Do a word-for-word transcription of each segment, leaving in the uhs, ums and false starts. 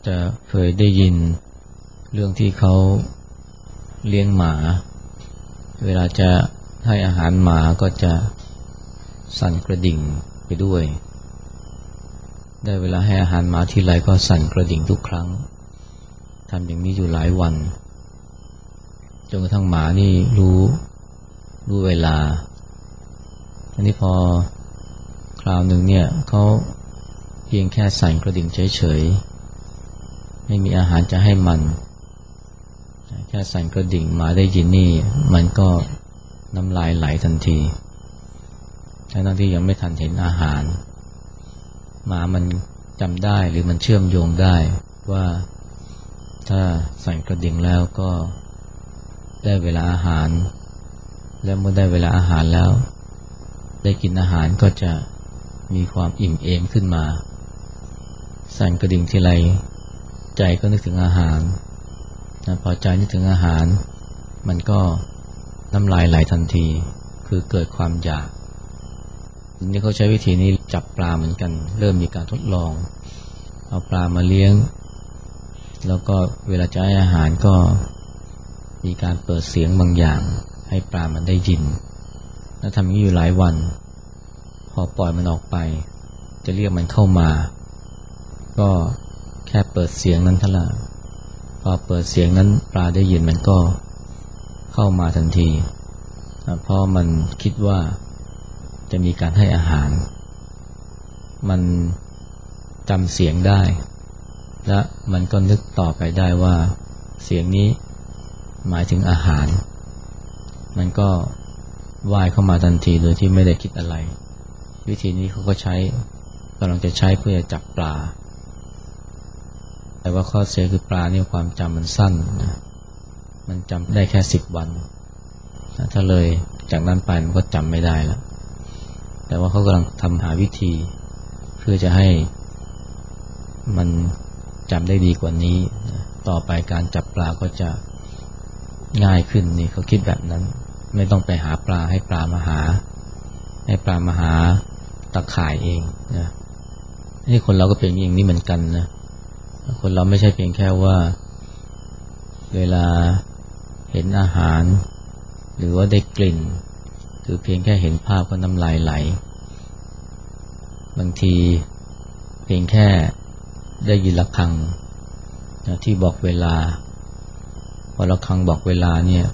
จะเคยได้ยินเรื่องที่เขาเลี้ยงหมาเวลาจะให้อาหารหมาก็จะสั่นกระดิ่งไปด้วยได้เวลาให้อาหารหมาทีไรก็สั่นกระดิ่งทุกครั้งทำอย่างนี้อยู่หลายวันจนกระทั่งหมานี่รู้รู้เวลาอันนี้พอคราวหนึ่งเนี่ยเขาเพียงแค่สั่นกระดิ่งเฉยๆไม่มีอาหารจะให้มันแค่สั่นกระดิ่งหมาได้ยินนี่มันก็น้ำลายไหลทันทีทั้งที่ยังไม่ทันเห็นอาหารหมามันจำได้หรือมันเชื่อมโยงได้ว่าถ้าสั่นกระดิ่งแล้วก็ได้เวลาอาหารและเมื่อได้เวลาอาหารแล้วได้กินอาหารก็จะมีความอิ่มเอมขึ้นมาสั่นกระดิ่งทีไรใจก็นึกถึงอาหารนะพอใจนึกถึงอาหารมันก็น้ำลายไหลทันทีคือเกิดความอยากนี่เขาใช้วิธีนี้จับปลาเหมือนกันเริ่มมีการทดลองเอาปลามาเลี้ยงแล้วก็เวลาจะให้อาหารก็มีการเปิดเสียงบางอย่างให้ปลามันได้ยินแล้วทำอย่างนี้อยู่หลายวันพอปล่อยมันออกไปจะเรียกมันเข้ามาก็แค่เปิดเสียงนั้นเท่านั้นพอเปิดเสียงนั้นปลาได้ยินมันก็เข้ามาทันทีเพราะมันคิดว่าจะมีการให้อาหารมันจำเสียงได้และมันก็นึกต่อไปได้ว่าเสียงนี้หมายถึงอาหารมันก็ว่ายเข้ามาทันทีโดยที่ไม่ได้คิดอะไรวิธีนี้เขาก็ใช้กำลังจะใช้เพื่อจับปลาแต่ว่าข้อเสียคือปลาเนี่ยความจำมันสั้นนะมันจำได้แค่สิบวันถ้าเลยจากนั้นไปมันก็จำไม่ได้แล้วแต่ว่าเขากำลังทำหาวิธีเพื่อจะให้มันจำได้ดีกว่านี้ต่อไปการจับปลาก็จะง่ายขึ้นนี่เขาคิดแบบนั้นไม่ต้องไปหาปลาให้ปลามาหาให้ปลามาหาตะข่ายเองนะนี่คนเราก็เป็นอย่างนี้เหมือนกันนะคนเราไม่ใช่เพียงแค่ว่าเวลาเห็นอาหารหรือว่าได้กลิ่นหรือเพียงแค่เห็นภาพก็น้ำลายไหลบางทีเพียงแค่ได้ยินระฆังนะที่บอกเวลาพอระฆังบอกเวลาเนี่ย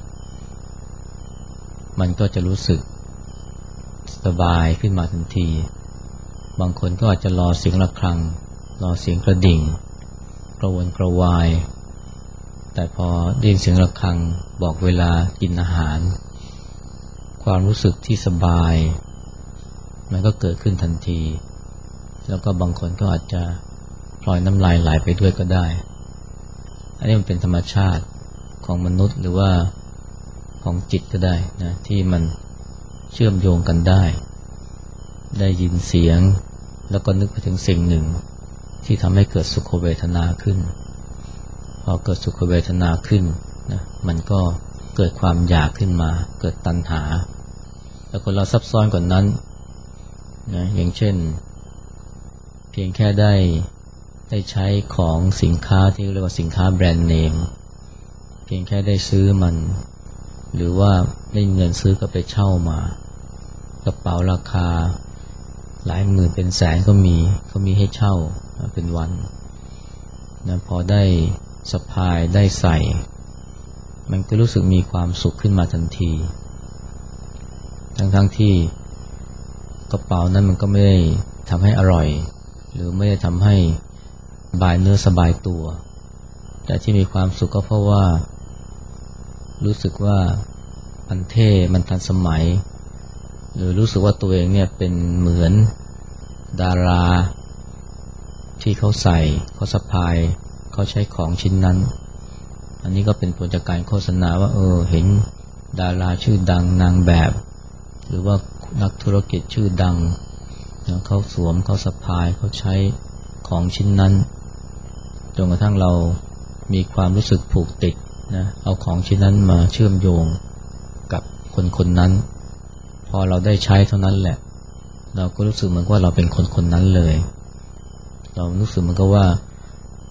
มันก็จะรู้สึกสบายขึ้นมาทันทีบางคนก็อาจจะรอเสียงระฆังรอเสียงกระดิ่งกระวนกระวายแต่พอได้ยินเสียงระฆังบอกเวลากินอาหารความรู้สึกที่สบายมันก็เกิดขึ้นทันทีแล้วก็บางคนก็อาจจะพลอยน้ำลายไหลไปด้วยก็ได้อันนี้มันเป็นธรรมชาติของมนุษย์หรือว่าของจิตก็ได้นะที่มันเชื่อมโยงกันได้ได้ยินเสียงแล้วก็นึกไปถึงสิ่งหนึ่งที่ทำให้เกิดสุขเวทนาขึ้นพอเกิดสุขเวทนาขึ้นนะมันก็เกิดความอยากขึ้นมาเกิดตัณหาแล้วคนเราซับซ้อนกว่านั้นนะอย่างเช่นเพียงแค่ได้ได้ใช้ของสินค้าที่เรียกว่าสินค้าแบรนด์เนมเพียงแค่ได้ซื้อมันหรือว่าได้เงินซื้อก็ไปเช่ามากระเป๋าราคาหลายหมื่นเป็นแสนก็มีเขามีให้เช่าเป็นวันนะพอได้สะพายได้ใส่มันก็รู้สึกมีความสุขขึ้นมาทันทีทั้งๆ ท, ที่กระเป๋านั้นมันก็ไม่ได้ทำให้อร่อยหรือไม่ได้ทำให้สบายเนื้อสบายตัวแต่ที่มีความสุขก็เพราะว่ารู้สึกว่ามันเท่มันทันสมัยหรือรู้สึกว่าตัวเองเนี่ยเป็นเหมือนดาราที่เขาใส่เขาสะพายเขาใช้ของชิ้นนั้นอันนี้ก็เป็นผลจากการโฆษณาว่าเออเห็นดาราชื่อดังนางแบบหรือว่านักธุรกิจชื่อดังเขาสวมเขาสะพายเขาใช้ของชิ้นนั้นจนกระทั่งเรามีความรู้สึกผูกติดนะเอาของชิ้นนั้นมาเชื่อมโยงกับคนคนนั้นพอเราได้ใช้เท่านั้นแหละเราก็รู้สึกเหมือนว่าเราเป็นคนคนนั้นเลยเรารู้สึกเหมือนกับว่าค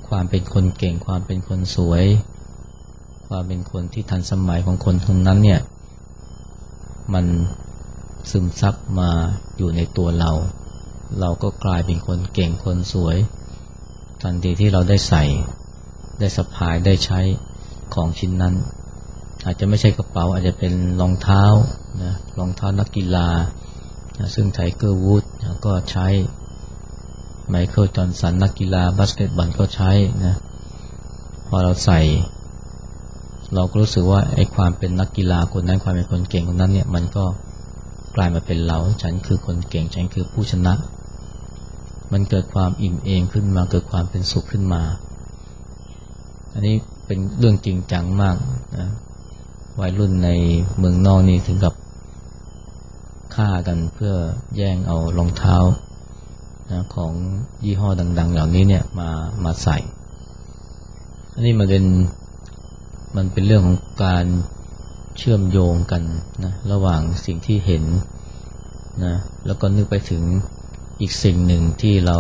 ความเป็นคนเก่งความเป็นคนสวยความเป็นคนที่ทันสมัยของคนคนนั้นเนี่ยมันซึมซับมาอยู่ในตัวเราเราก็กลายเป็นคนเก่งคนสวยทันทีที่เราได้ใส่ได้สะพายได้ใช้ของชิ้นนั้นอาจจะไม่ใช่กระเป๋าอาจจะเป็นรองเท้านะรองเท้านักกีฬานะซึ่งไทเกอร์วูดนะก็ใช้ไมเคิลจอห์นสันนักกีฬาบาสเกตบอลก็ใช้นะพอเราใส่เราก็รู้สึกว่าไอ้ความเป็นนักกีฬาคนนั้นความเป็นคนเก่งคนนั้นเนี่ยมันก็กลายมาเป็นเราฉันคือคนเก่งฉันคือผู้ชนะมันเกิดความอิ่มเอมขึ้นมาเกิดความเป็นสุขขึ้นมาอันนี้เป็นเรื่องจริงจังมากนะวัยรุ่นในเมืองนอกนี่ถึงกับฆ่ากันเพื่อแย่งเอารองเท้านะของยี่ห้อดังๆเหล่านี้เนี่ยมามาใส่อันนี้มันเป็นมันเป็นเรื่องของการเชื่อมโยงกันนะระหว่างสิ่งที่เห็นนะแล้วก็นึกไปถึงอีกสิ่งหนึ่งที่เรา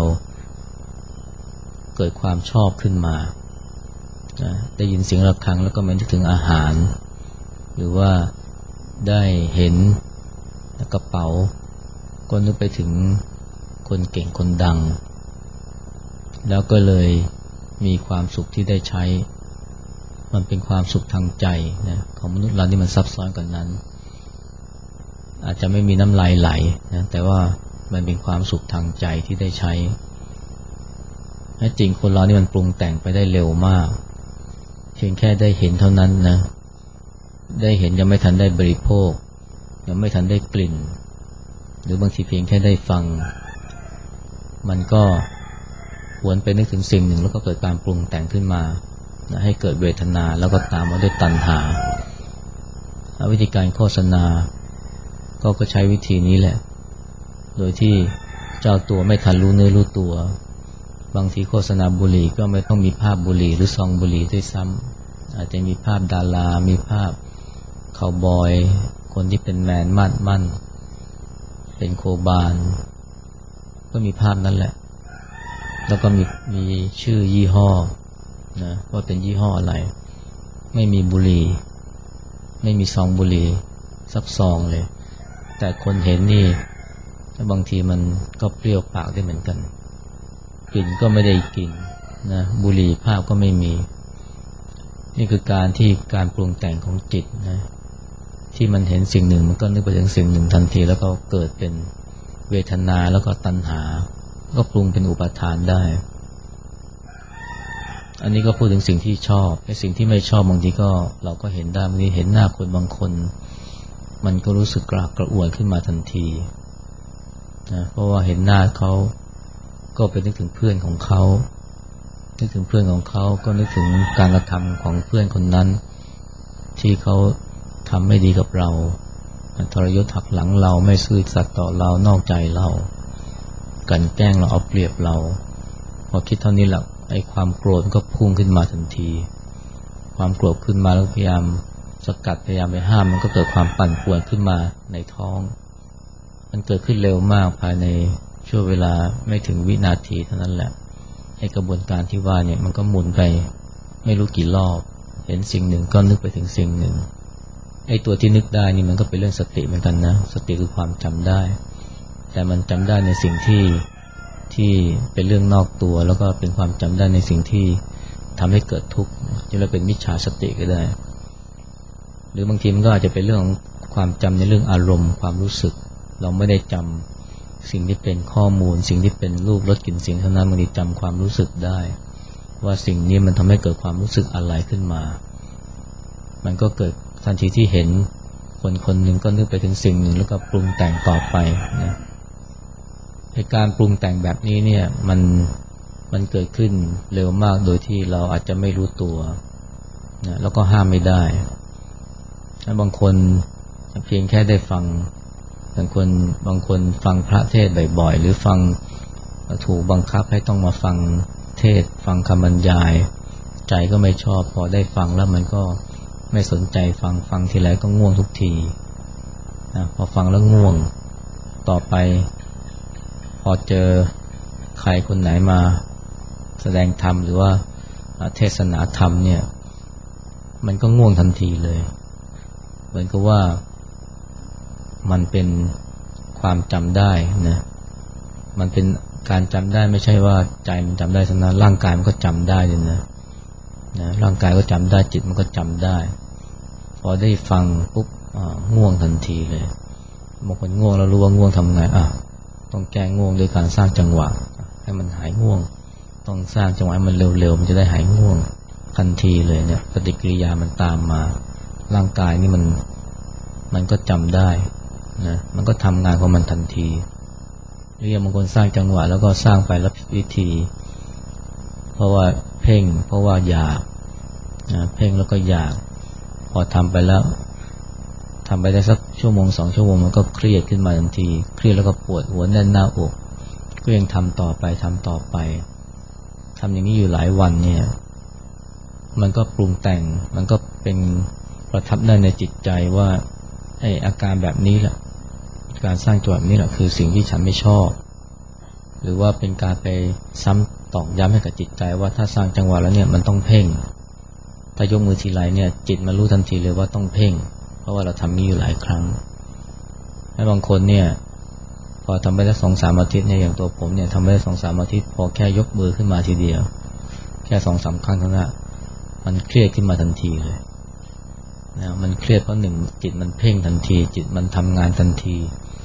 เกิดความชอบขึ้นมานะได้ยินเสียงระฆังแล้วก็มันนึกถึงอาหารหรือว่าได้เห็นกระเป๋าก็นึกไปถึงคนเก่งคนดังแล้วก็เลยมีความสุขที่ได้ใช้มันเป็นความสุขทางใจนะของมนุษย์เรานี่มันซับซ้อนกว่านั้นอาจจะไม่มีน้ำลายไหลนะแต่ว่ามันเป็นความสุขทางใจที่ได้ใช้แท้จริงคนเรานี่มันปรุงแต่งไปได้เร็วมากเพียงแค่ได้เห็นเท่านั้นนะได้เห็นยังไม่ทันได้บริโภคยังไม่ทันได้กลิ่นหรือบางทีเพียงแค่ได้ฟังมันก็หวนไปนึกถึงสิ่งหนึ่งแล้วก็เกิดการปรุงแต่งขึ้นมานะให้เกิดเวทนาแล้วก็ตามมาด้วยตัณหาวิธีการโฆษณาก็ก็ใช้วิธีนี้แหละโดยที่เจ้าตัวไม่ทันรู้เนื้อรู้ตัวบางทีโฆษณาบุหรี่ก็ไม่ต้องมีภาพบุหรี่หรือซองบุหรี่ด้วยซ้ำอาจจะมีภาพดารามีภาพคาวบอยคนที่เป็นแมนมั่นมั่นเป็นโคบานก็มีภาพนั้นแหละแล้วก็มีมีชื่อยี่ห้อนะว่าเป็นยี่ห้ออะไรไม่มีบุหรี่ไม่มีซองบุหรี่สักซองเลยแต่คนเห็นนี่บางทีมันก็เปรี้ยวปากได้เหมือนกันกลิ่นก็ไม่ได้กลิ่นนะบุหรี่ภาพก็ไม่มีนี่คือการที่การปรุงแต่งของจิตนะที่มันเห็นสิ่งหนึ่งมันก็นึกไปถึงสิ่งหนึ่งทันทีแล้วก็เกิดเป็นเวทนาแล้วก็ตัณหาก็ปรุงเป็นอุปาทานได้อันนี้ก็พูดถึงสิ่งที่ชอบไอ้สิ่งที่ไม่ชอบบางทีก็เราก็เห็นได้บางทีเห็นหน้าคนบางคนมันก็รู้สึกกระอักกระอ่วนขึ้นมาทันทีนะเพราะว่าเห็นหน้าเขาก็ไปนึกถึงเพื่อนของเขานึกถึงเพื่อนของเขาก็นึกถึงการกระทำของเพื่อนคนนั้นที่เขาทำไม่ดีกับเราทรยศหักหลังเราไม่ซื่อสัตย์ต่อเรานอกใจเรากลั่นแกล้งเราเอาเปรียบเราพอคิดเท่านี้แหละไอ้ความโกรธก็พุ่งขึ้นมาทันทีความโกรธขึ้นมาแล้วพยายามสกัดพยายามไปห้ามมันก็เกิดความปั่นป่วนขึ้นมาในท้องมันเกิดขึ้นเร็วมากภายในช่วงเวลาไม่ถึงวินาทีเท่านั้นแหละไอ้กระบวนการที่ว่าเนี่ยมันก็หมุนไปไม่รู้กี่รอบเห็นสิ่งหนึ่งก็นึกไปถึงสิ่งหนึ่งไอ้ตัวที่นึกได้นี่มันก็เป็นเรื่องสติเหมือนกันนะสติคือความจำได้แต่มันจำได้ในสิ่งที่ที่เป็นเรื่องนอกตัวแล้วก็เป็นความจำได้ในสิ่งที่ทำให้เกิดทุกข์จะเรียกเป็นมิจฉาสติก็ได้หรือบางทีมันก็อาจจะเป็นเรื่องของความจำในเรื่องอารมณ์ความรู้สึกเราไม่ได้จำสิ่งที่เป็นข้อมูลสิ่งที่เป็นรูปรสกลิ่นเสียงเท่านั้นบางทีจำความรู้สึกได้ว่าสิ่งนี้มันทำให้เกิดความรู้สึกอะไรขึ้นมามันก็เกิดทันทีที่เห็นคนคนหนึ่งก็นึกไปถึงสิ่งหนึ่งแล้วก็ปรุงแต่งต่อไปนะในการปรุงแต่งแบบนี้เนี่ยมันมันเกิดขึ้นเร็วมากโดยที่เราอาจจะไม่รู้ตัวนะแล้วก็ห้ามไม่ได้บางคนเพียงแค่ได้ฟังบางคนบางคนฟังพระเทศน์บ่อยๆหรือฟังถูกบังคับให้ต้องมาฟังเทศน์ฟังคำบรรยายใจก็ไม่ชอบพอได้ฟังแล้วมันก็ไม่สนใจฟังฟังทีไรก็ง่วงทุกทีนะพอฟังแล้วง่วงต่อไปพอเจอใครคนไหนมาแสดงธรรมหรือว่าเทศนาธรรมเนี่ยมันก็ง่วงทันทีเลยเหมือนกับว่ามันเป็นความจำได้นะมันเป็นการจำได้ไม่ใช่ว่าใจมันจำได้เท่านั้นร่างกายมันก็จำได้เลยนะนะร่างกายก็จำได้จิตมันก็จำได้พอได้ฟังปุ๊บง่วงทันทีเลยบางคนง่วงแล้วรู้ว่าง่วงทำไงอ่ะต้องแก้ง่วงด้วยการสร้างจังหวะให้มันหายง่วงต้องสร้างจังหวะให้มันเร็วๆมันจะได้หายง่วงทันทีเลยเนี่ยปฏิกิริยามันตามมาร่างกายนี่มันมันก็จำได้นะมันก็ทำงานของมันทันทีเรียกบางคนสร้างจังหวะแล้วก็สร้างไปแล้วผิดวิธีเพราะว่าเพ่งเพราะว่าอยากนะเพ่งแล้วก็อยากพอทำไปแล้วทำไปได้สักชั่วโมงสองชั่วโมงมันก็เครียดขึ้นมาทันทีเครียดแล้วก็ปวดหัวแน่นหน้าอกก็ยังทำต่อไปทำต่อไปทำอย่างนี้อยู่หลายวันเนี่ยมันก็ปรุงแต่งมันก็เป็นประทับได้ในจิตใจว่าไอ้อาการแบบนี้แหละการสร้างจังหวะนี้แหละคือสิ่งที่ฉันไม่ชอบหรือว่าเป็นการไปซ้ำตอกย้ำให้กับจิตใจว่าถ้าสร้างจังหวะแล้วเนี่ยมันต้องเพ่งถ้ายกมือทีไรเนี่ยจิตมันรู้ทันทีเลยว่าต้องเพ่งเพราะว่าเราทำนี้อยู่หลายครั้งและบางคนเนี่ยพอทำไปได้สองสามอาทิตย์เนี่ยอย่างตัวผมเนี่ยทำไปได้สองสามอาทิตย์พอแค่ยกมือขึ้นมาทีเดียวแค่สองสามครั้งเท่านั้นมันเครียดขึ้นมาทันทีเลยนะมันเครียดเพราะหนึ่งจิตมันเพ่งทันทีจิตมันทำงานทันที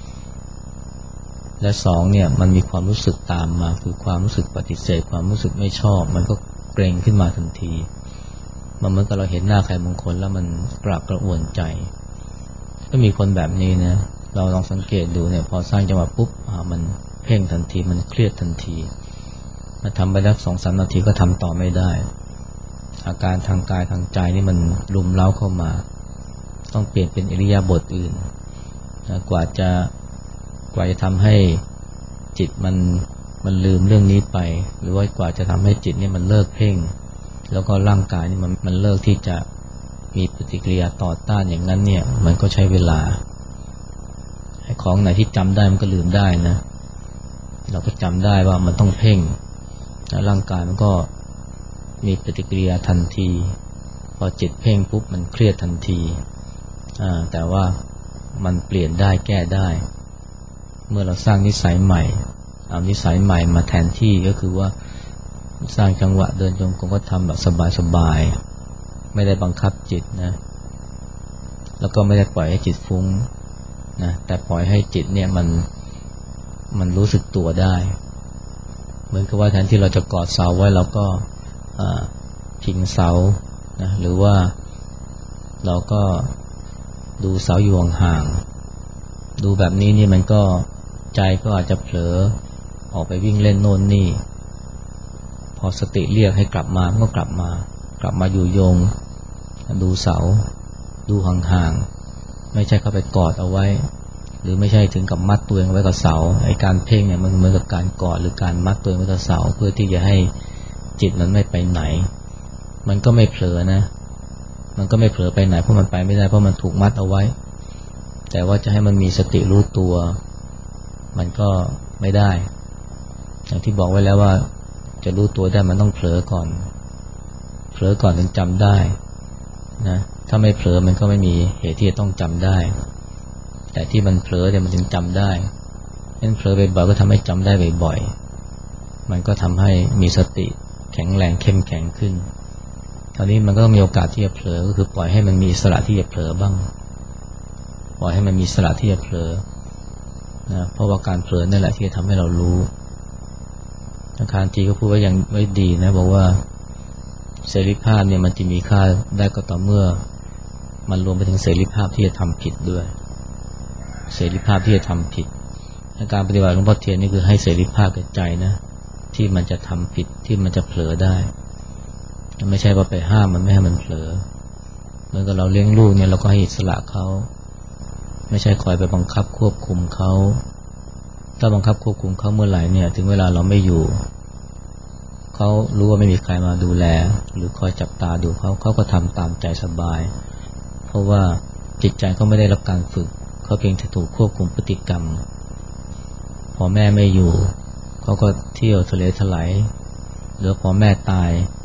และสองเนี่ยมันมีความรู้สึกตามมาคือความรู้สึกปฏิเสธความรู้สึกไม่ชอบมันก็เกรงขึ้นมาทันทีมันเหมือนกับเราเห็นหน้าใครบางคนแล้วมันกระอักกระอ่วนใจก็มีคนแบบนี้นะเราลองสังเกตดูเนี่ยพอสร้างจังหวะปุ๊บมันเพ่งทันทีมันเครียดทันทีมาทำไปแล้วสองสามนาทีก็ทำต่อไม่ได้อาการทางกายทางใจนี่มันรุมเร้าเข้ามาต้องเปลี่ยนเป็นอิริยาบถอื่นนะกว่าจะกว่าจะทำให้จิตมันมันลืมเรื่องนี้ไปหรือว่ากว่าจะทำให้จิตนี่มันเลิกเพ่งแล้วก็ร่างกายนี่มันมันเลิกที่จะมีปฏิกิริยาต่อต้านอย่างนั้นเนี่ยมันก็ใช้เวลาไอ้ของไหนที่จำได้มันก็ลืมได้นะเราก็จำได้ว่ามันต้องเพ่งแล้วร่างกายมันก็มีปฏิกิริยาทันทีพอจิตเพ่งปุ๊บมันเครียดทันทีอ่าแต่ว่ามันเปลี่ยนได้แก้ได้เมื่อเราสร้างนิสัยใหม่เอานิสัยใหม่มาแทนที่ก็คือว่าสร้างจังหวะเดินจงกรมก็ทำแบบสบายๆไม่ได้บังคับจิตนะแล้วก็ไม่ได้ปล่อยให้จิตฟุ้งนะแต่ปล่อยให้จิตเนี่ยมันมันรู้สึกตัวได้เหมือนกับว่าแทนที่เราจะกอดเสาไว้เราก็พิงเสานะหรือว่าเราก็ดูเสาอยู่ห่างๆดูแบบนี้นี่มันก็ใจก็อาจจะเผลอออกไปวิ่งเล่นโน่นนี่พอสติเรียกให้กลับมาก็กลับมากลับมาอยู่โยงดูเสาดูห่างๆไม่ใช่เข้าไปกอดเอาไว้หรือไม่ใช่ถึงกับมัดตัวเองไว้กับเสาไอ้การเพ่งเนี่ยมันเหมือนกับการกอดหรือการมัดตัวเองไว้กับเสาเพื่อที่จะให้จิตมันไม่ไปไหนมันก็ไม่เผลอนะมันก็ไม่เผลอไปไหนเพราะมันไปไม่ได้เพราะมันถูกมัดเอาไว้แต่ว่าจะให้มันมีสติรู้ตัวมันก็ไม่ได้อย่างที่บอกไว้แล้วว่าจะรู้ตัวได้มันต้องเผลอก่อนเผลอก่อนถึงจำได้นะถ้าไม่เผลอมันก็ไม่มีเหตุที่จะต้องจำได้แต่ที่มันเผลอเนี่ยมันถึงจำได้งั้นเผลอบ่อยๆก็ทำให้จำได้บ่อยๆมันก็ทำให้มีสติแข็งแรงเข้มแข็งขึ้นคราวนี้มันก็มีโอกาสที่จะเผลอก็คือปล่อยให้มันมีอิสระที่จะเผลอบ้างปล่อยให้มันมีอิสระที่จะเผลอนะเพราะว่าการเผลอนั่นแหละที่จะทำให้เรารู้อาจารย์จีก็พูดไว้อย่างไว้ดีนะบอกว่าเสรีภาพเนี่ยมันจะมีค่าได้ก็ต่อเมื่อมันรวมไปถึงเสรีภาพที่จะทำผิดด้วยเสรีภาพที่จะทำผิดการปฏิบัติหลวงพ่อเทียนนี่คือให้เสรีภาพกับใจนะที่มันจะทำผิดที่มันจะเผลอได้ไม่ใช่ว่าไปห้ามมันไม่ให้มันเผลอเหมือนกับเราเลี้ยงลูกเนี่ยเราก็ให้อิสระเขาไม่ใช่คอยไปบังคับควบคุมเขาถ้าบังคับควบคุมเขาเมื่อไหร่เนี่ยถึงเวลาเราไม่อยู่เขารู้ว่าไม่มีใครมาดูแลหรือคอยจับตาดูเขาเขาก็ทำตามใจสบายเพราะว่าจิตใจเขาไม่ได้รับการฝึกเขาเพียงแต่ถูกควบคุมพฤติกรรมพอแม่ไม่อยู่เขาก็เที่ยวทะเลถลายหรือพอแม่ตาย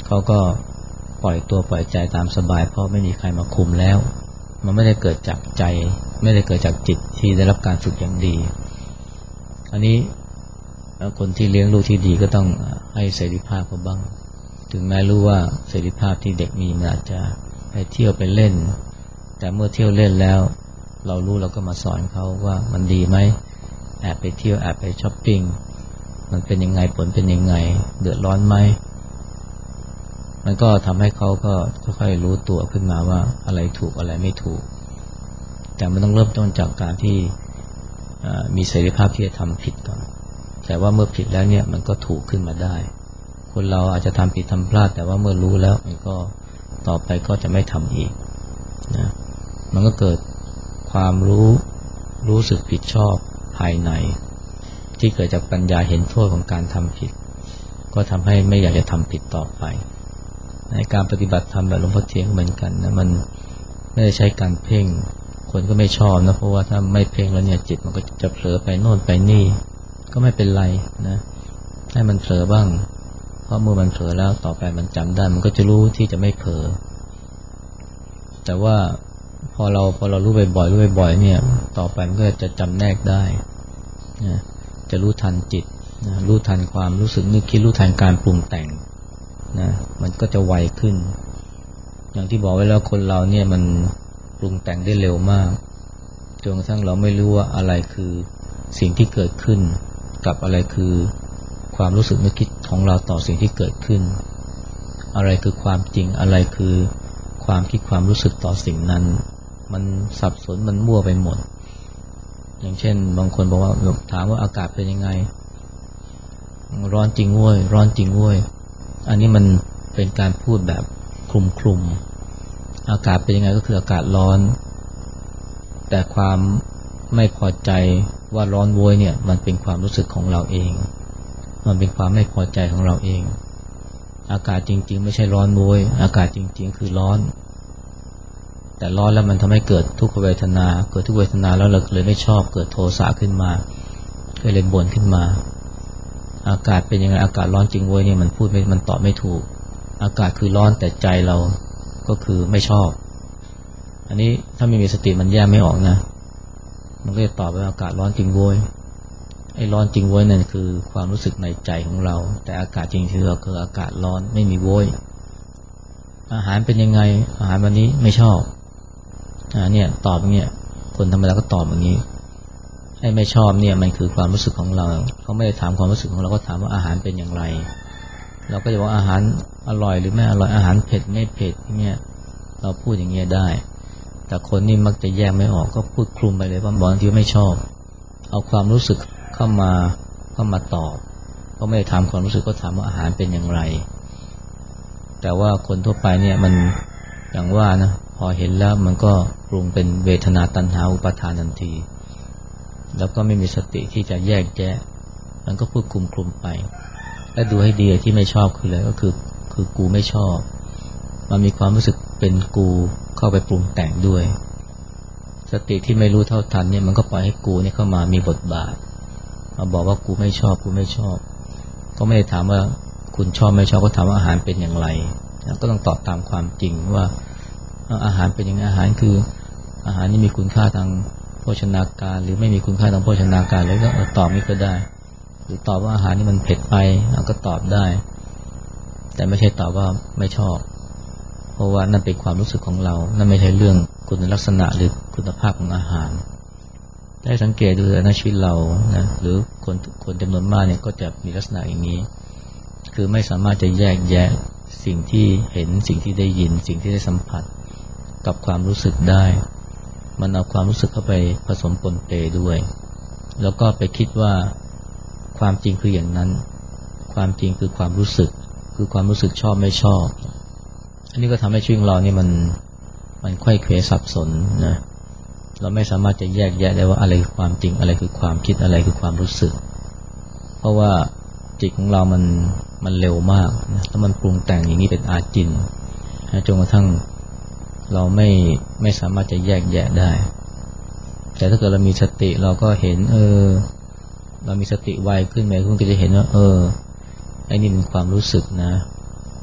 เขาก็ปล่อยตัวปล่อยใจตามสบายเพราะไม่มีใครมาคุมแล้วมันไม่ได้เกิดจากใจไม่ได้เกิดจากจิตที่ได้รับการฝึกอย่างดีอันนี้คนที่เลี้ยงลูกที่ดีก็ต้องให้เสรีภาพเขาบ้างถึงแม้รู้ว่าเสรีภาพที่เด็กมีมันอาจจะไปเที่ยวไปเล่นแต่เมื่อเที่ยวเล่นแล้วเรารู้เราก็มาสอนเขาว่ามันดีไหมแอบไปเที่ยวแอบไปช้อปปิ้งมันเป็นยังไงผลเป็นยังไงเดือดร้อนไหมมันก็ทำให้เขาก็ค่อยๆรู้ตัวขึ้นมาว่าอะไรถูกอะไรไม่ถูกแต่มันต้องเริ่มต้นจากการที่มีเสรีภาพที่จะทำผิดก่อนแต่ว่าเมื่อผิดแล้วเนี่ยมันก็ถูกขึ้นมาได้คนเราอาจจะทำผิดทำพลาดแต่ว่าเมื่อรู้แล้วมันก็ต่อไปก็จะไม่ทำอีกนะมันก็เกิดความรู้รู้สึกผิดชอบภายในที่เกิดจากปัญญาเห็นโทษของการทำผิดก็ทำให้ไม่อยากจะทำผิดต่อไปในการปฏิบัติธรรมแบบหลวงพ่อเทียนเหมือนกันนะมันไม่ได้ใช้การเพ่งคนก็ไม่ชอบนะเพราะว่าถ้าไม่เพ่งแล้วเนี่ยจิตมันก็จะเผลอไปโน่นไปนี่ก็ไม่เป็นไรนะให้มันเผลอบ้างเพราะเมื่อมันเผลอแล้วต่อไปมันจำได้มันก็จะรู้ที่จะไม่เผลอแต่ว่าพอเราพอเรารู้บ่อยๆรู้บ่อยๆเนี่ยต่อไปมันก็จะจำแนกได้นะจะรู้ทันจิตนะรู้ทันความรู้สึกนึกคิดรู้ทันการปรุงแต่งนะมันก็จะไวขึ้นอย่างที่บอกไว้แล้วคนเราเนี่ยมันปรุงแต่งได้เร็วมากจนกระทั่งเราไม่รู้ว่าอะไรคือสิ่งที่เกิดขึ้นกับอะไรคือความรู้สึกนึกคิดของเราต่อสิ่งที่เกิดขึ้นอะไรคือความจริงอะไรคือความคิดความรู้สึกต่อสิ่งนั้นมันสับสนมันมั่วไปหมดอย่างเช่นบางคนบอกว่าถามว่าอากาศเป็นยังไงร้อนจริงเว้ยร้อนจริงเว้ยอันนี้มันเป็นการพูดแบบคลุมคลุมอากาศเป็นยังไงก็คืออากาศร้อนแต่ความไม่พอใจว่าร้อนโวยเนี่ยมันเป็นความรู้สึกของเราเองมันเป็นความไม่พอใจของเราเองอากาศจริงๆไม่ใช่ร้อนโวยอากาศจริงๆคือร้อนแต่ร้อนแล้วมันทำให้เกิดทุกขเวทนาเกิดทุกขเวทนาแล้วเราเลยไม่ชอบเกิดโทสะขึ้นมาก็เลยบ่นขึ้นมาอากาศเป็นยังไงอากาศร้อนจริงโวยเนี่ยมันพูดไม่มันตอบไม่ถูกอากาศคือร้อนแต่ใจเราก็คือไม่ชอบอันนี้ถ้าไม่มีสติมันแยกไม่ออกนะมันก็จะตอบว่าอากาศร้อนจริงโวยไอ้ร้อนจริงโวยนั่นคือความรู้สึกในใจของเราแต่อากาศจริงคือคืออากาศร้อนไม่มีโวยอาหารเป็นยังไงอาหารวันนี้ไม่ชอบอ่าเนี่ยตอบอย่างเงี้ยคนธรรมดาก็ตอบอย่างนี้ไอ้ไม่ชอบเนี่ยมันคือความรู้สึกของเราเขาไม่ได้ถามความรู้สึกของเราก็ถามว่าอาหารเป็นอย่างไรเราก็จะว่าอาหารอร่อยหรือไม่อร่อยอาหารเผ็ดไม่เผ็ดเนี่ยเราพูดอย่างเงี้ยได้แต่คนนี่มักจะแยกไม่ออกก็พูดคลุมไปเลยว่าบอกที่ไม่ชอบเอาความรู้สึกเข้ามาเข้ามาตอบก็ไม่ได้ถามความรู้สึกก็ถามว่าอาหารเป็นอย่างไรแต่ว่าคนทั่วไปเนี่ยมันอย่างว่านะพอเห็นแล้วมันก็ปรุงเป็นเวทนาตัณหาอุปาทานทันทีแล้วก็ไม่มีสติที่จะแยกแยะมันก็พูดคลุมคลุมไปและดูให้ดีที่ไม่ชอบคืออะไรก็คือคือกูไม่ชอบมันมีความรู้สึกเป็นกูเข้าไปปรุงแต่งด้วยสติที่ไม่รู้เท่าทันเนี่ยมันก็ปล่อยให้กูเนี่ยเข้ามามีบทบาทมาบอกว่ากูไม่ชอบกูไม่ชอบก็ไม่ได้ถามว่าคุณชอบไม่ชอบก็ถามว่าอาหารเป็นอย่างไรก็ต้องตอบตามความจริงว่าอาหารเป็นยังไงอาหารคืออาหารนี่มีคุณค่าทางโภชนาการหรือไม่มีคุณค่าทางโภชนาการแล้วก็ตอบไม่ก็ได้หรือตอบว่าอาหารนี่มันเผ็ดไปก็ตอบได้แต่ไม่ใช่ตอบว่าไม่ชอบเพราะว่านั่นเป็นความรู้สึกของเรานั่นไม่ใช่เรื่องคุณลักษณะหรือคุณภาพของอาหารได้สังเกตดูในชีวิตเรานะหรือคนคนจำนวนมากเนี่ยก็จะมีลักษณะอย่างนี้คือไม่สามารถจะแยกแยะสิ่งที่เห็นสิ่งที่ได้ยินสิ่งที่ได้สัมผัสกับความรู้สึกได้มันเอาความรู้สึกเข้าไปผสมปนเปด้วยแล้วก็ไปคิดว่าความจริงคืออย่างนั้นความจริงคือความรู้สึกคือความรู้สึกชอบไม่ชอบอันนี้ก็ทำให้ชีวิตของเราเนี่ยมันมันไขว้เขวสับสนนะเราไม่สามารถจะแยกแยะได้ว่าอะไรคือความจริงอะไรคือความคิดอะไรคือความรู้สึกเพราะว่าจิตของเรามันมันเร็วมากนะถ้ามันปรุงแต่งอย่างนี้เป็นอาจินนะจนกระทั่งเราไม่ไม่สามารถจะแยกแยะได้แต่ถ้าเกิดเรามีสติเราก็เห็นเออเรามีสติไวขึ้นไหมคุณก็จะเห็นว่าเออไอ้นี่เป็นความรู้สึกนะ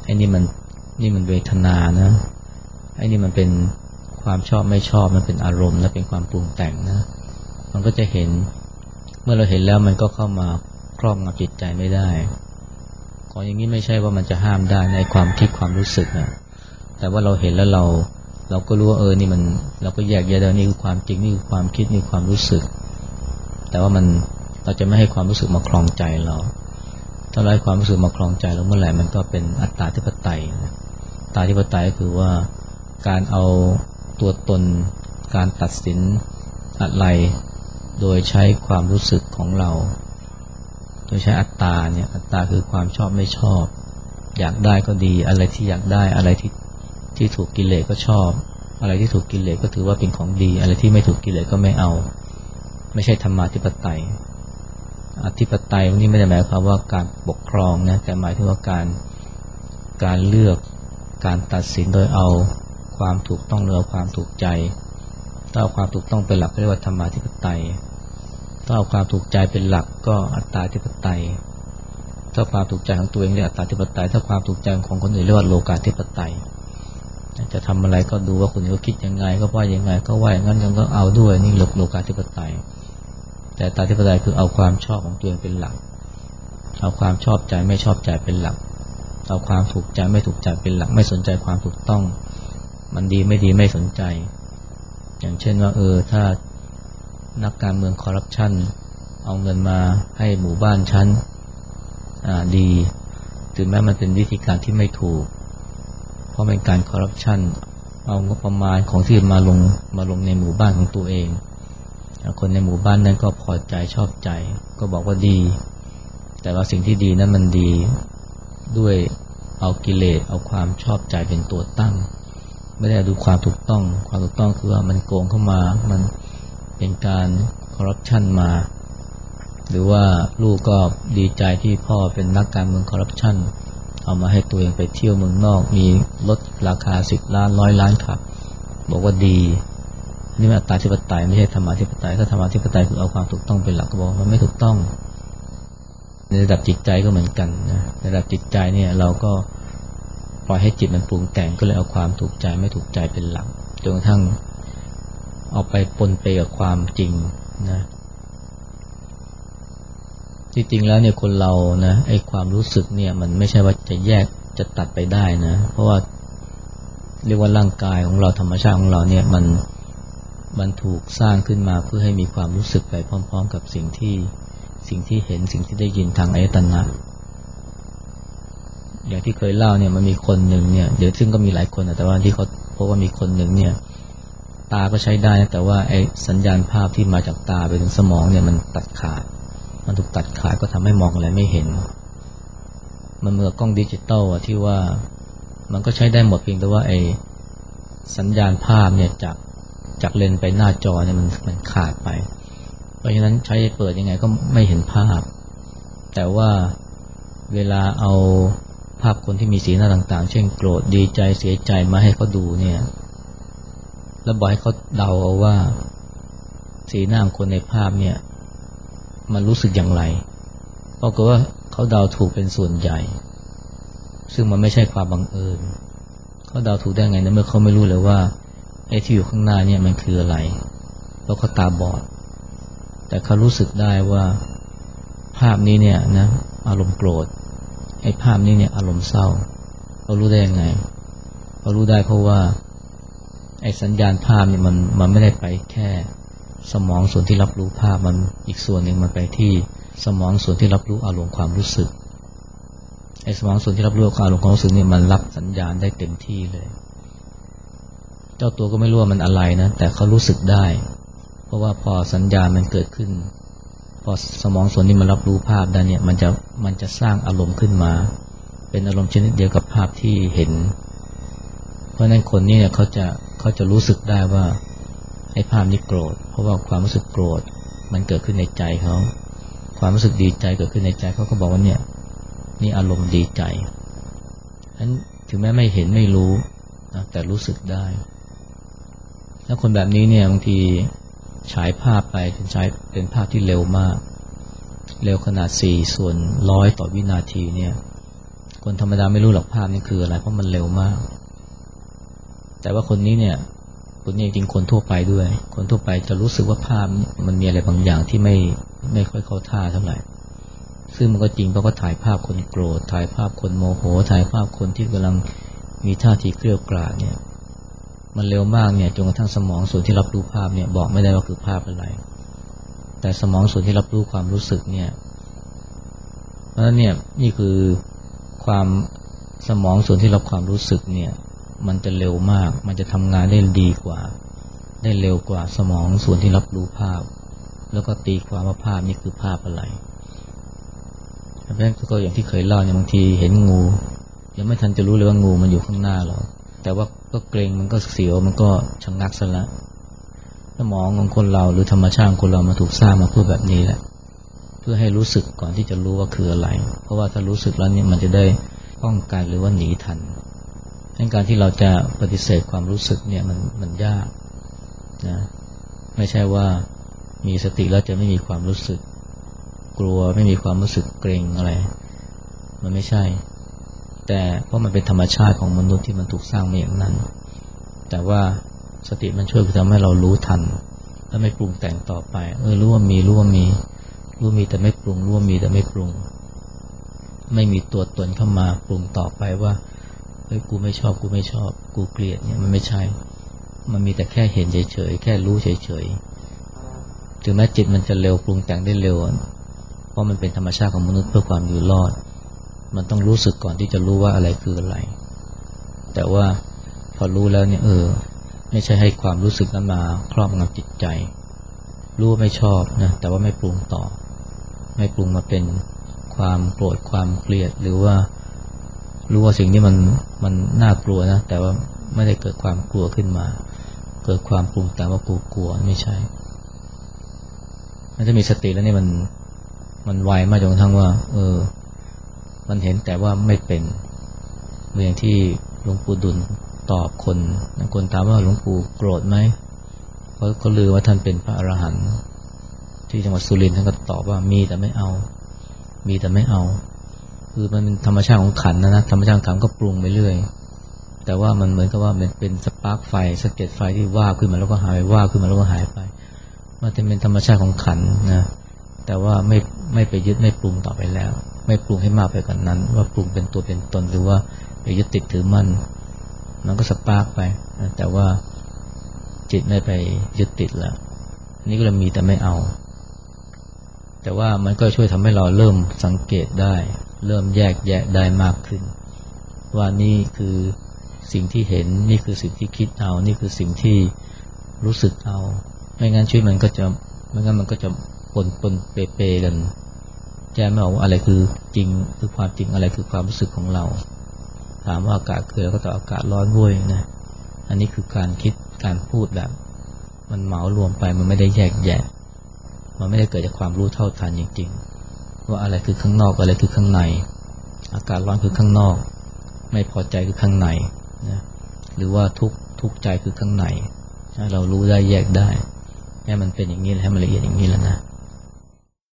อ้นี่มันนี่มันเวทนานะไอ้นี่มันเป็นความชอบไม่ชอบมันเป็นอารมณ์และเป็นความปรุงแต่งนะมันก็จะเห็นเมื่อเราเห็นแล้วมันก็เข้ามาครอบงำจิตใจไม่ได้ของอย่างนี้ไม่ใช่ว่ามันจะห้ามได้ในความคิดความรู้สึกนะแต่ว่าเราเห็นแล้วเราเราก็รู้ว่าเออนี่มันเราก็แยกแยะได้นี่คือความจริงนี่คือความคิดนี่ความรู้สึกแต่ว่ามันเราจะไม่ให้ความรู้สึกมาครองใจเราถ้าเราให้ความรู้สึกมาครองใจเราเมื่อไหร่มันก็เป็นอัตตาธิปไตยอัตตาธิปไตยก็คือว่าการเอาตัวตนการตัดสินอะไรโดยใช้ความรู้สึกของเราโดยใช้อัตตาเนี่ยอัตตาคือความชอบไม่ชอบอยากได้ก็ดีอะไรที่อยากได้อะไรที่ที่ถูกกิเลสก็ชอบอะไรที่ถูกกิเลสก็ถือว่าเป็นของดีอะไรที่ไม่ถูกกิเลสก็ไม่เอาไม่ใช่ธรรมาธิปไตยอธิปไตยวันนี้ไม่ได้หมายความว่าการปกครองนะแต่หมายถึงว่าการการเลือกการตัดสินโดยเอาความถูกต้องหรือเอาความถูกใจถ้าเอาความถูกต้องเป็นหลักเรียกว่าธรรมาธิปไตยถ้าเอาความถูกใจเป็นหลักก็อัตตาธิปไตยถ้าความถูกใจของตัวเองเรียกอัตตาธิปไตยถ้าความถูกใจของคนอื่นเรียกว่าโลกาธิปไตยจะทำอะไรก็ดูว่าคนอื่นเขาคิดยังไงก็ว่ายังไงก็ว่าอย่างนั้นก็เอาด้วยนี่โลกโลกาธิปไตยแต่อัตตาธิปไตยคือเอาความชอบของตัวเองเป็นหลักเอาความชอบใจไม่ชอบใจเป็นหลักเอาความถูกใจไม่ถูกใจเป็นหลักไม่สนใจความถูกต้องมันดีไม่ดีไม่สนใจอย่างเช่นว่าเออถ้านักการเมืองคอร์รัปชันเอาเงินมาให้หมู่บ้านชั้นอ่าดีถึงแม้มันเป็นวิธีการที่ไม่ถูกเพราะเป็นการคอร์รัปชันเอางบประมาณของที่มาลงมาลงในหมู่บ้านของตัวเองคนในหมู่บ้านนั้นก็พอใจชอบใจก็บอกว่าดีแต่ว่าสิ่งที่ดีนั้นมันดีด้วยเอากิเลสเอาความชอบใจเป็นตัวตั้งไม่ได้ดูความถูกต้องความถูกต้องคือว่ามันโกงเข้ามามันเป็นการคอร์รัปชันมาหรือว่าลูกก็ดีใจที่พ่อเป็นนักการเมืองคอร์รัปชันเอามาให้ตัวเองไปเที่ยวเมืองนอกมีลดราคาสิบล้านร้อยล้านครับบอกว่าดีนี่มันอัตตาธิปไตยไม่ใช่ธรรมาธิปไตยถ้าธรรมาธิปไตยคือเอาความถูกต้องเป็นหลักก็บอกมันไม่ถูกต้องในระดับจิตใจก็เหมือนกันนะในระดับจิตใจเนี่ยเราก็ปล่อยให้จิตมันปรุงแต่งก็เลยเอาความถูกใจไม่ถูกใจเป็นหลักจนกระทั่งเอาไปปนเปกับความจริงนะที่จริงแล้วเนี่ยคนเรานะไอ้ความรู้สึกเนี่ยมันไม่ใช่ว่าจะแยกจะตัดไปได้นะเพราะว่าเรียกว่าร่างกายของเราธรรมชาติของเราเนี่ยมันมันถูกสร้างขึ้นมาเพื่อให้มีความรู้สึกไปพร้อมๆกับสิ่งที่สิ่งที่เห็นสิ่งที่ได้ยินทางอายตนะอย่างที่เคยเล่าเนี่ยมันมีคนหนึ่งเนี่ยเดี๋ยวซึ่งก็มีหลายคนแต่ว่าที่เขาพบว่ามีคนหนึ่งเนี่ยตาก็ใช้ได้แต่ว่าไอ้สัญญาณภาพที่มาจากตาไปถึงสมองเนี่ยมันตัดขาดมันถูกตัดขาดก็ทำให้มองอะไรไม่เห็นมันเหมือนกล้องดิจิตอลที่ว่ามันก็ใช้ได้หมดเพียงแต่ว่าไอ้สัญญาณภาพเนี่ยจากจากเลนส์ไปหน้าจอเนี่ยมันมันขาดไปเพราะฉะนั้นใช้เปิดยังไงก็ไม่เห็นภาพแต่ว่าเวลาเอาภาพคนที่มีสีหน้าต่างๆเช่นโกรธดีใจเสียใจมาให้เขาดูเนี่ยแล้วบอกให้เขาเดาเอาว่าสีหน้าของคนในภาพเนี่ยมันรู้สึกอย่างไรปรากฏว่าเขาเดาถูกเป็นส่วนใหญ่ซึ่งมันไม่ใช่ความบังเอิญเขาเดาถูกได้ไงนะเมื่อเขาไม่รู้เลยว่าไอ้ที่อยู่ข้างหน้าเนี่ยมันคืออะไรเพราะเขาตาบอดแต่เขารู้สึกได้ว่าภาพนี้เนี่ยนะอารมณ์โกรธไอ้ภาพนี้เนี่ยอารมณ์เศร้าเขารู้ได้ยังไงเขารู้ได้เพราะว่าไอ้สัญญาณภาพเนี่ยมันมันไม่ได้ไปแค่สมองส่วนที่รับรู้ภาพมันอีกส่วนหนึ่งมันไปที่สมองส่วนที่รับรู้อารมณ์ความรู้สึกไอ้สมองส่วนที่รับรู้อารมณ์ความรู้สึกเนี่ยมันรับสัญญาณได้เต็มที่เลยเจ้าตัวก็ไม่รู้ว่ามันอะไรนะแต่เขารู้สึกได้เพราะว่าพอสัญญาณมันเกิดขึ้นพอสมองส่วนนี้มันรับรู้ภาพได้เนี่ยมันจะมันจะสร้างอารมณ์ขึ้นมาเป็นอารมณ์ชนิดเดียวกับภาพที่เห็นเพราะนั้นคนนี้เนี่ยเขาจะเขาจะรู้สึกได้ว่าไอ้ภาพนี้โกรธเพราะว่าความรู้สึกโกรธมันเกิดขึ้นในใจเขาความรู้สึกดีใจเกิดขึ้นในใจเขาก็บอกว่าเนี่ยนี่อารมณ์ดีใจฉะนั้นถึงแม้ไม่เห็นไม่รู้นะแต่รู้สึกได้แล้วคนแบบนี้เนี่ยบางทีฉายภาพไปเป็นฉายเป็นภาพที่เร็วมากเร็วขนาดสี่ส่วนร้อยต่อวินาทีเนี่ยคนธรรมดาไม่รู้หรอกภาพนี่คืออะไรเพราะมันเร็วมากแต่ว่าคนนี้เนี่ยคนนี้จริงๆคนทั่วไปด้วยคนทั่วไปจะรู้สึกว่าภาพมันมีอะไรบางอย่างที่ไม่ไม่ค่อยเข้าท่าเท่าไหร่ซึ่งมันก็จริงเพราะก็ถ่ายภาพคนโกรธถ่ายภาพคนโมโหถ่ายภาพคนที่กำลังมีท่าทีเกรี้ยวกราดเนี่ยมันเร็วมากเนี่ยจนกระทั่งสมองส่วนที่รับรู้ภาพเนี่ยบอกไม่ได้ว่าคือภาพอะไรแต่สมองส่วนที่รับรู้ความรู้สึกเนี่ยเพราะฉะนั้นเนี่ยนี่คือความสมองส่วนที่รับความรู้สึกเนี่ยมันจะเร็วมากมันจะทำงานได้ดีกว่าได้เร็วกว่าสมองส่วนที่รับรู้ภาพแล้วก็ตีความว่าภาพนี้คือภาพอะไรเพราะฉะนั้นก็อย่างที่เคยเล่าเนี่ยบางทีเห็นงูยังไม่ทันจะรู้เลยว่างูมันอยู่ข้างหน้าเราแต่ว่าก็เกรงมันก็เสียวมันก็ชะงักซะละสมองของคนเราหรือธรรมชาติของคนเรามาถูกสร้างมาเพื่อแบบนี้แหละเพื่อให้รู้สึกก่อนที่จะรู้ว่าคืออะไรเพราะว่าถ้ารู้สึกแล้วเนี่ยมันจะได้ป้องกันหรือว่าหนีทันในการที่เราจะปฏิเสธความรู้สึกเนี่ยมันมันยากนะไม่ใช่ว่ามีสติแล้วจะไม่มีความรู้สึกกลัวไม่มีความรู้สึกเกรงอะไรมันไม่ใช่แต่เพราะมันเป็นธรรมชาติของมนุษย์ที่มันถูกสร้างมาอย่างนั้นแต่ว่าสติมันช่วยทำให้เรารู้ทันและไม่ปรุงแต่งต่อไปเออรู้ว่ามีรู้ว่ามีรู้มีแต่ไม่ปรุงรู้ว่ามีแต่ไม่ปรุงไม่มีตัวตนเข้ามาปรุงต่อไปว่าเฮ้ยกูไม่ชอบกูไม่ชอบกูเกลียดเนี่ยมันไม่ใช่มันมีแต่แค่เห็นเฉยๆแค่รู้เฉยๆถึงแม้จิตมันจะเร็วปรุงแต่งได้เร็วเพราะมันเป็นธรรมชาติของมนุษย์เพื่อความอยู่รอดมันต้องรู้สึกก่อนที่จะรู้ว่าอะไรคืออะไรแต่ว่าพอรู้แล้วเนี่ยเออไม่ใช่ให้ความรู้สึกนั้นมาครอบงำจิตใจรู้ว่าไม่ชอบนะแต่ว่าไม่ปรุงต่อไม่ปรุงมาเป็นความโกรธความเกลียดหรือว่ารู้ว่าสิ่งนี้มันมันน่ากลัวนะแต่ว่าไม่ได้เกิดความกลัวขึ้นมาเกิดความปรุงแต่ว่ากูกลัวไม่ใช่มันจะมีสติแล้วนี่มันมันไวมากจนกระทั่งว่าเออมันเห็นแต่ว่าไม่เป็นเหมือนที่หลวงปู่ดุลตอบคนคนถามว่าหลวงปู่โกรธไหมเขาเขาลือว่าท่านเป็นพระอรหันต์ที่จังหวัดสุรินทร์ท่านก็ตอบว่ามีแต่ไม่เอามีแต่ไม่เอาคือมันเป็นธรรมชาติของขันนะนะธรรมชาติของขันก็ปรุงไปเรื่อยแต่ว่ามันเหมือนกับว่ามันเป็นสปาร์คไฟสะเก็ดไฟที่ว่าขึ้นมาแล้วก็หายว่าขึ้นมาแล้วก็หายไปมันจะเป็นธรรมชาติของขันนะแต่ว่าไม่ไม่ไปยึดไม่ปรุงต่อไปแล้วไม่ปรุงให้มากไปกว่านั้นว่าปรุงเป็นตัวเป็นตนหรือว่าไปยึดติดถือมั่นมันก็สปาร์คไปนะแต่ว่าจิตไม่ไปยึดติดแล้วนี่ก็เลยมีแต่ไม่เอาแต่ว่ามันก็ช่วยทำให้เราเริ่มสังเกตได้เริ่มแยกแยะได้มากขึ้นว่านี่คือสิ่งที่เห็นนี่คือสิ่งที่คิดเอานี่คือสิ่งที่รู้สึกเอาไม่งั้นชีวิตมันก็จะไม่งั้นมันก็จะปนปนเปเปกันแยกไม่ออกว่าอะไรคือจริงคือความจริงอะไรคือความรู้สึกของเราถามว่าอากาศคืออะไรก็ตอบอากาศร้อนเว้ยนะอันนี้คือการคิดการพูดแบบมันเหมารวมไปมันไม่ได้แยกแยะมันไม่ได้เกิดจากความรู้เท่าทันจริงๆว่าอะไรคือข้างนอกอะไรคือข้างในอากาศร้อนคือข้างนอกไม่พอใจคือข้างในนะหรือว่าทุกทุกใจคือข้างในเรารู้ได้แยกได้ให้มันเป็นอย่างนี้ให้มันละเอียดอย่างนี้แล้วนะ